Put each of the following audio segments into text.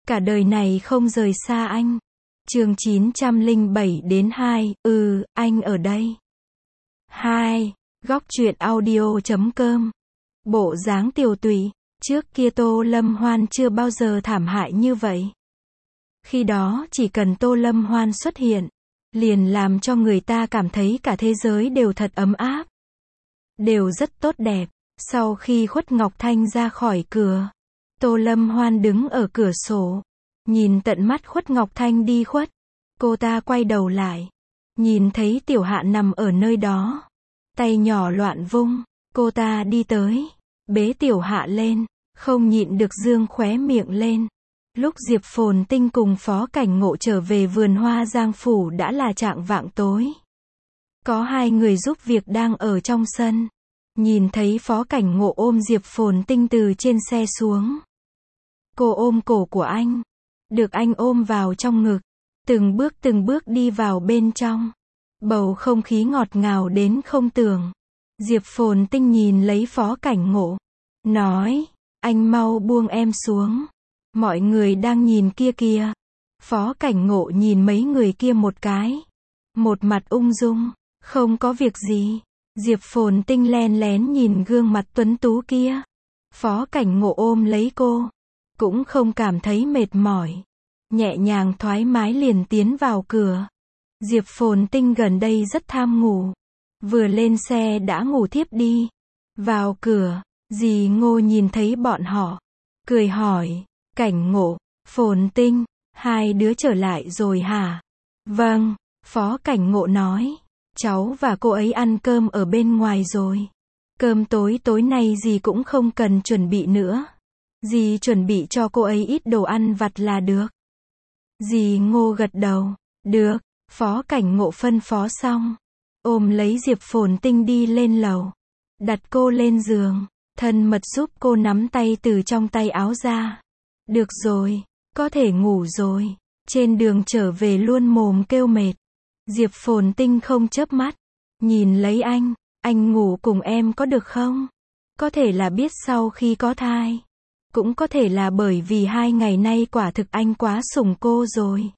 Cả đời này không rời xa anh. Chương 907-2, anh ở đây. 2. Góc truyện audio.com. Bộ dáng tiều tụy, trước kia Tô Lâm Hoan chưa bao giờ thảm hại như vậy. Khi đó chỉ cần Tô Lâm Hoan xuất hiện, liền làm cho người ta cảm thấy cả thế giới đều thật ấm áp. Đều rất tốt đẹp. Sau khi Khuất Ngọc Thanh ra khỏi cửa, Tô Lâm Hoan đứng ở cửa sổ, nhìn tận mắt Khuất Ngọc Thanh đi khuất. Cô ta quay đầu lại, nhìn thấy Tiểu Hạ nằm ở nơi đó, tay nhỏ loạn vung. Cô ta đi tới, bế Tiểu Hạ lên, không nhịn được dương khóe miệng lên. Lúc Diệp Phồn Tinh cùng Phó Cảnh Ngộ trở về vườn hoa Giang Phủ đã là chạng vạng tối. Có hai người giúp việc đang ở trong sân. Nhìn thấy Phó Cảnh Ngộ ôm Diệp Phồn Tinh từ trên xe xuống. Cô ôm cổ của anh, được anh ôm vào trong ngực, từng bước đi vào bên trong. Bầu không khí ngọt ngào đến không tưởng. Diệp Phồn Tinh nhìn lấy Phó Cảnh Ngộ, nói, anh mau buông em xuống. Mọi người đang nhìn kia kìa. Phó Cảnh Ngộ nhìn mấy người kia một cái, một mặt ung dung, không có việc gì. Diệp Phồn Tinh len lén nhìn gương mặt tuấn tú kia. Phó Cảnh Ngộ ôm lấy cô, cũng không cảm thấy mệt mỏi, nhẹ nhàng thoải mái liền tiến vào cửa. Diệp Phồn Tinh gần đây rất tham ngủ, vừa lên xe đã ngủ thiếp đi. Vào cửa, dì Ngô nhìn thấy bọn họ, cười hỏi, Cảnh Ngộ, Phồn Tinh, hai đứa trở lại rồi hả? Vâng, Phó Cảnh Ngộ nói, cháu và cô ấy ăn cơm ở bên ngoài rồi. Cơm tối nay dì cũng không cần chuẩn bị nữa. Dì chuẩn bị cho cô ấy ít đồ ăn vặt là được. Dì Ngô gật đầu, được. Phó Cảnh Ngộ phân phó xong, ôm lấy Diệp Phồn Tinh đi lên lầu, đặt cô lên giường, thân mật giúp cô nắm tay từ trong tay áo ra. Được rồi, có thể ngủ rồi. Trên đường trở về luôn mồm kêu mệt. Diệp Phồn Tinh không chớp mắt, nhìn lấy anh ngủ cùng em có được không? Có thể là biết sau khi có thai, cũng có thể là bởi vì 2 ngày nay quả thực anh quá sủng cô rồi.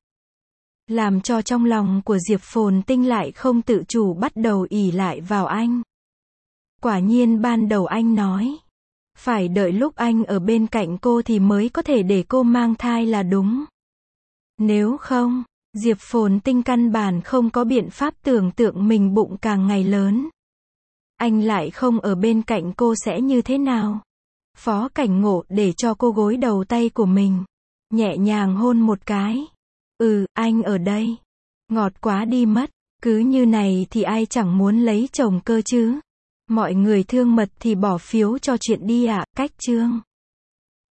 Làm cho trong lòng của Diệp Phồn Tinh lại không tự chủ bắt đầu ỷ lại vào anh. Quả nhiên ban đầu anh nói, phải đợi lúc anh ở bên cạnh cô thì mới có thể để cô mang thai là đúng. Nếu không, Diệp Phồn Tinh căn bản không có biện pháp tưởng tượng mình bụng càng ngày lớn. Anh lại không ở bên cạnh cô sẽ như thế nào? Phó Cảnh Ngộ để cho cô gối đầu tay của mình, nhẹ nhàng hôn một cái. Anh ở đây. Ngọt quá đi mất. Cứ như này thì ai chẳng muốn lấy chồng cơ chứ. Mọi người thương mật thì bỏ phiếu cho chuyện đi ạ. Cách chương